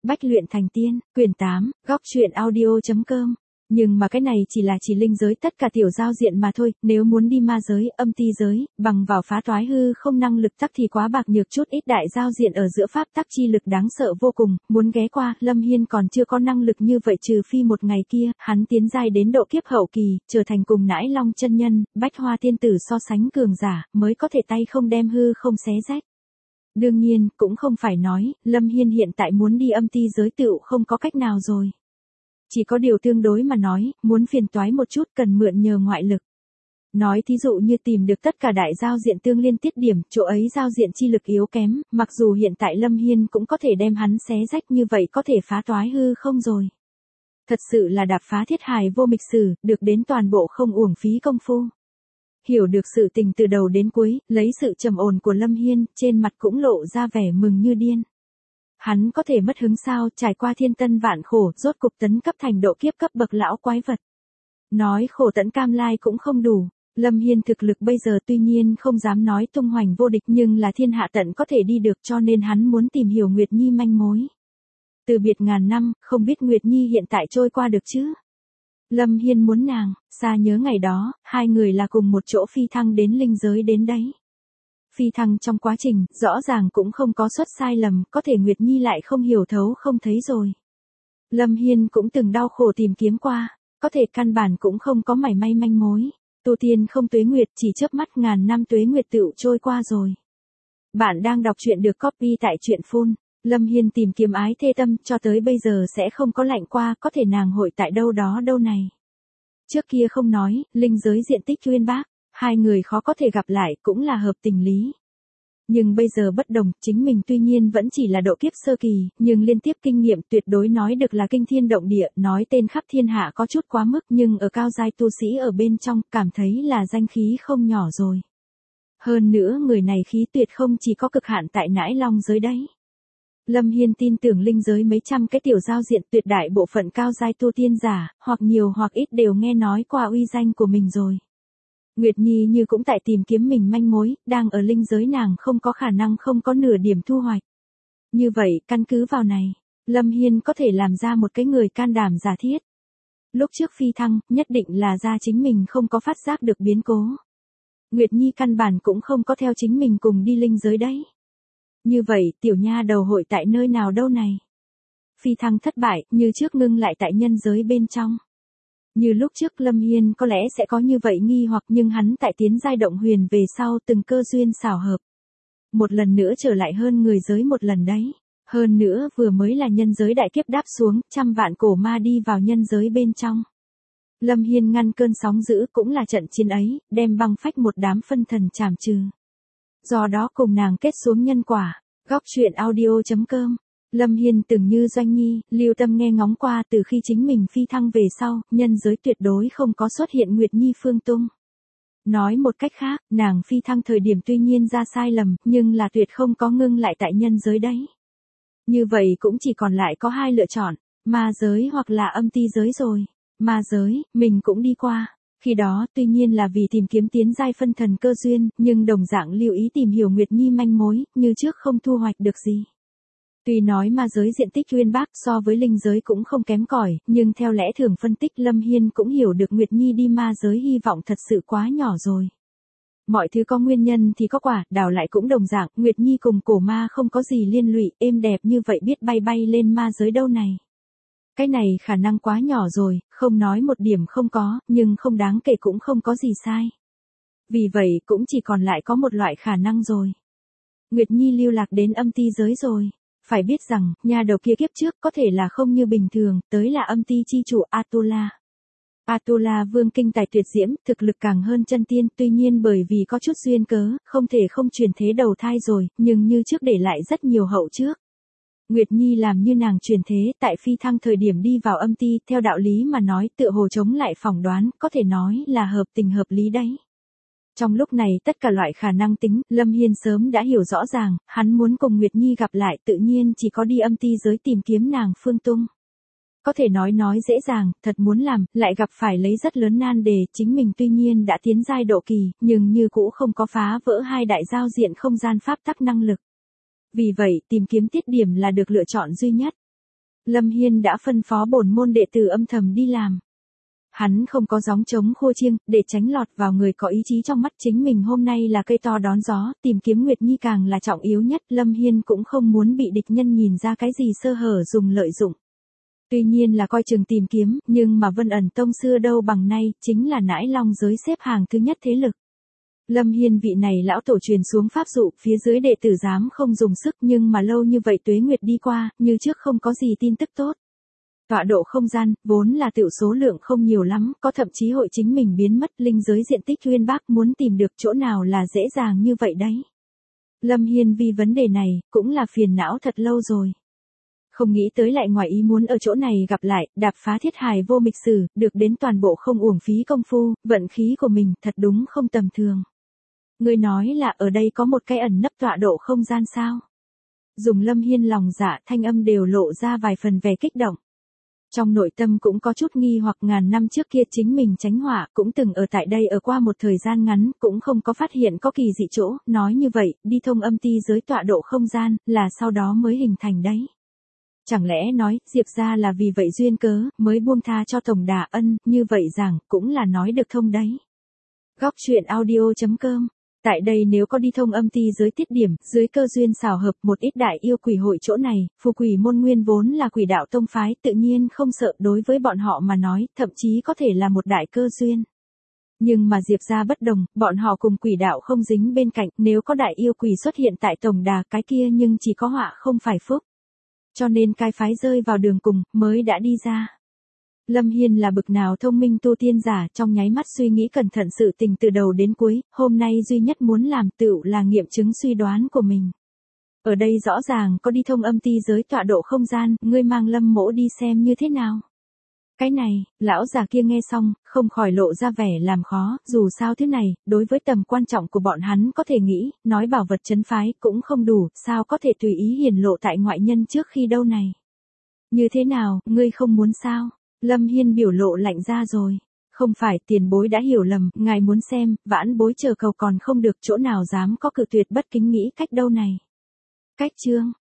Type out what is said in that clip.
Bách luyện thành tiên, quyển 8, góc truyện audio.com. Nhưng mà cái này chỉ linh giới tất cả tiểu giao diện mà thôi, nếu muốn đi ma giới, âm ti giới, bằng vào phá toái hư không năng lực tắc thì quá bạc nhược chút ít đại giao diện ở giữa pháp tắc chi lực đáng sợ vô cùng, muốn ghé qua, Lâm Hiên còn chưa có năng lực như vậy trừ phi một ngày kia, hắn tiến giai đến độ kiếp hậu kỳ, trở thành cùng nãi long chân nhân, bách hoa tiên tử so sánh cường giả, mới có thể tay không đem hư không xé rách. Đương nhiên, cũng không phải nói, Lâm Hiên hiện tại muốn đi âm ti giới tựu không có cách nào rồi. Chỉ có điều tương đối mà nói, muốn phiền toái một chút cần mượn nhờ ngoại lực. Nói thí dụ như tìm được tất cả đại giao diện tương liên tiết điểm, chỗ ấy giao diện chi lực yếu kém, mặc dù hiện tại Lâm Hiên cũng có thể đem hắn xé rách như vậy có thể phá toái hư không rồi. Thật sự là đạp phá thiết hài vô mịch sử, được đến toàn bộ không uổng phí công phu. Hiểu được sự tình từ đầu đến cuối, lấy sự trầm ổn của Lâm Hiên, trên mặt cũng lộ ra vẻ mừng như điên. Hắn có thể mất hứng sao, trải qua thiên tân vạn khổ, rốt cục tấn cấp thành độ kiếp cấp bậc lão quái vật. Nói khổ tận cam lai cũng không đủ, Lâm Hiên thực lực bây giờ tuy nhiên không dám nói tung hoành vô địch nhưng là thiên hạ tận có thể đi được cho nên hắn muốn tìm hiểu Nguyệt Nhi manh mối. Từ biệt ngàn năm, không biết Nguyệt Nhi hiện tại trôi qua được chứ? Lâm Hiên muốn nàng, xa nhớ ngày đó, hai người là cùng một chỗ phi thăng đến linh giới đến đấy. Phi thăng trong quá trình, rõ ràng cũng không có suất sai lầm, có thể Nguyệt Nhi lại không hiểu thấu không thấy rồi. Lâm Hiên cũng từng đau khổ tìm kiếm qua, có thể căn bản cũng không có mảy may manh mối. Tu tiên không tuế nguyệt, chỉ chớp mắt ngàn năm tuế nguyệt tựu trôi qua rồi. Bạn đang đọc truyện được copy tại truyện phun. Lâm Hiên tìm kiếm ái thê tâm cho tới bây giờ sẽ không có lạnh qua, có thể nàng hội tại đâu đó đâu này. Trước kia không nói, linh giới diện tích uyên bác, hai người khó có thể gặp lại cũng là hợp tình lý. Nhưng bây giờ bất đồng, chính mình tuy nhiên vẫn chỉ là độ kiếp sơ kỳ, nhưng liên tiếp kinh nghiệm tuyệt đối nói được là kinh thiên động địa, nói tên khắp thiên hạ có chút quá mức nhưng ở cao giai tu sĩ ở bên trong cảm thấy là danh khí không nhỏ rồi. Hơn nữa người này khí tuyệt không chỉ có cực hạn tại nãi long giới đấy. Lâm Hiên tin tưởng linh giới mấy trăm cái tiểu giao diện tuyệt đại bộ phận cao giai tu tiên giả, hoặc nhiều hoặc ít đều nghe nói qua uy danh của mình rồi. Nguyệt Nhi như cũng tại tìm kiếm mình manh mối, đang ở linh giới nàng không có khả năng không có nửa điểm thu hoạch. Như vậy, căn cứ vào này, Lâm Hiên có thể làm ra một cái người can đảm giả thiết. Lúc trước phi thăng, nhất định là ra chính mình không có phát giác được biến cố. Nguyệt Nhi căn bản cũng không có theo chính mình cùng đi linh giới đấy. Như vậy, tiểu nha đầu hội tại nơi nào đâu này? Phi thăng thất bại, như trước ngưng lại tại nhân giới bên trong. Như lúc trước Lâm Hiên có lẽ sẽ có như vậy nghi hoặc nhưng hắn tại tiến giai động huyền về sau từng cơ duyên xảo hợp. Một lần nữa trở lại hơn người giới một lần đấy. Hơn nữa vừa mới là nhân giới đại kiếp đáp xuống, trăm vạn cổ ma đi vào nhân giới bên trong. Lâm Hiên ngăn cơn sóng dữ cũng là trận chiến ấy, đem băng phách một đám phân thần trảm trừ. Do đó cùng nàng kết xuống nhân quả. Góc truyện audio.com. Lâm Hiên từng như Doanh Nhi, lưu tâm nghe ngóng qua từ khi chính mình phi thăng về sau, nhân giới tuyệt đối không có xuất hiện Nguyệt Nhi phương tung. Nói một cách khác, nàng phi thăng thời điểm tuy nhiên ra sai lầm, nhưng là tuyệt không có ngưng lại tại nhân giới đấy. Như vậy cũng chỉ còn lại có hai lựa chọn, ma giới hoặc là âm ti giới rồi. Ma giới, mình cũng đi qua. Khi đó, tuy nhiên là vì tìm kiếm tiến giai phân thần cơ duyên, nhưng đồng dạng lưu ý tìm hiểu Nguyệt Nhi manh mối, như trước không thu hoạch được gì. Tuy nói ma giới diện tích uyên bác so với linh giới cũng không kém cỏi, nhưng theo lẽ thường phân tích Lâm Hiên cũng hiểu được Nguyệt Nhi đi ma giới hy vọng thật sự quá nhỏ rồi. Mọi thứ có nguyên nhân thì có quả, đảo lại cũng đồng dạng, Nguyệt Nhi cùng cổ ma không có gì liên lụy, êm đẹp như vậy biết bay bay lên ma giới đâu này. Cái này khả năng quá nhỏ rồi, không nói một điểm không có, nhưng không đáng kể cũng không có gì sai. Vì vậy cũng chỉ còn lại có một loại khả năng rồi. Nguyệt Nhi lưu lạc đến âm ti giới rồi. Phải biết rằng, nhà đầu kia kiếp trước có thể là không như bình thường, tới là âm ti chi chủ Atula. Atula vương kinh tài tuyệt diễm, thực lực càng hơn chân tiên, tuy nhiên bởi vì có chút duyên cớ, không thể không truyền thế đầu thai rồi, nhưng như trước để lại rất nhiều hậu trước. Nguyệt Nhi làm như nàng truyền thế, tại phi thăng thời điểm đi vào âm ti, theo đạo lý mà nói tựa hồ chống lại phỏng đoán, có thể nói là hợp tình hợp lý đấy. Trong lúc này tất cả loại khả năng tính, Lâm Hiên sớm đã hiểu rõ ràng, hắn muốn cùng Nguyệt Nhi gặp lại tự nhiên chỉ có đi âm ti giới tìm kiếm nàng phương tung. Có thể nói dễ dàng, thật muốn làm, lại gặp phải lấy rất lớn nan đề, chính mình tuy nhiên đã tiến giai độ kỳ, nhưng như cũ không có phá vỡ hai đại giao diện không gian pháp tắc năng lực. Vì vậy, tìm kiếm tiết điểm là được lựa chọn duy nhất. Lâm Hiên đã phân phó bổn môn đệ tử âm thầm đi làm. Hắn không có gióng trống khua chiêng, để tránh lọt vào người có ý chí trong mắt chính mình hôm nay là cây to đón gió, tìm kiếm Nguyệt Nhi càng là trọng yếu nhất, Lâm Hiên cũng không muốn bị địch nhân nhìn ra cái gì sơ hở dùng lợi dụng. Tuy nhiên là coi chừng tìm kiếm, nhưng mà Vân Ẩn Tông xưa đâu bằng nay, chính là nãi long giới xếp hàng thứ nhất thế lực. Lâm Hiên vị này lão tổ truyền xuống pháp dụ, phía dưới đệ tử dám không dùng sức, nhưng mà lâu như vậy tuế nguyệt đi qua, như trước không có gì tin tức tốt. Tọa độ không gian, vốn là tiểu số lượng không nhiều lắm, có thậm chí hội chính mình biến mất, linh giới diện tích uyên bác muốn tìm được chỗ nào là dễ dàng như vậy đấy. Lâm Hiên vì vấn đề này, cũng là phiền não thật lâu rồi. Không nghĩ tới lại ngoài ý muốn ở chỗ này gặp lại, đạp phá thiết hài vô mịch sử, được đến toàn bộ không uổng phí công phu, vận khí của mình thật đúng không tầm thường. Người nói là ở đây có một cái ẩn nấp tọa độ không gian sao? Dùng Lâm Hiên lòng dạ thanh âm đều lộ ra vài phần vẻ kích động. Trong nội tâm cũng có chút nghi hoặc ngàn năm trước kia chính mình tránh họa cũng từng ở tại đây ở qua một thời gian ngắn cũng không có phát hiện có kỳ dị chỗ, nói như vậy, đi thông âm ti giới tọa độ không gian, là sau đó mới hình thành đấy. Chẳng lẽ nói, Diệp ra là vì vậy duyên cớ, mới buông tha cho Tổng Đà Ân, như vậy rằng, cũng là nói được thông đấy. Góc truyện audio.com. Tại đây nếu có đi thông âm ti giới tiết điểm, dưới cơ duyên xảo hợp một ít đại yêu quỷ hội chỗ này, phù quỷ môn nguyên vốn là quỷ đạo tông phái, tự nhiên không sợ đối với bọn họ mà nói, thậm chí có thể là một đại cơ duyên. Nhưng mà Diệp ra bất đồng, bọn họ cùng quỷ đạo không dính bên cạnh, nếu có đại yêu quỷ xuất hiện tại Tổng Đà cái kia nhưng chỉ có họa không phải phúc. Cho nên cái phái rơi vào đường cùng, mới đã đi ra. Lâm Hiên là bực nào thông minh tu tiên giả, trong nháy mắt suy nghĩ cẩn thận sự tình từ đầu đến cuối, hôm nay duy nhất muốn làm tựu là nghiệm chứng suy đoán của mình. Ở đây rõ ràng có đi thông âm ti giới tọa độ không gian, ngươi mang Lâm mỗ đi xem như thế nào. Cái này, lão già kia nghe xong, không khỏi lộ ra vẻ làm khó, dù sao thế này, đối với tầm quan trọng của bọn hắn có thể nghĩ, nói bảo vật trấn phái cũng không đủ, sao có thể tùy ý hiển lộ tại ngoại nhân trước khi đâu này. Như thế nào, ngươi không muốn sao? Lâm Hiên biểu lộ lạnh ra rồi. Không phải, tiền bối đã hiểu lầm, ngài muốn xem, vãn bối chờ cầu còn không được, chỗ nào dám có cự tuyệt bất kính nghĩ cách đâu này. Cách chương.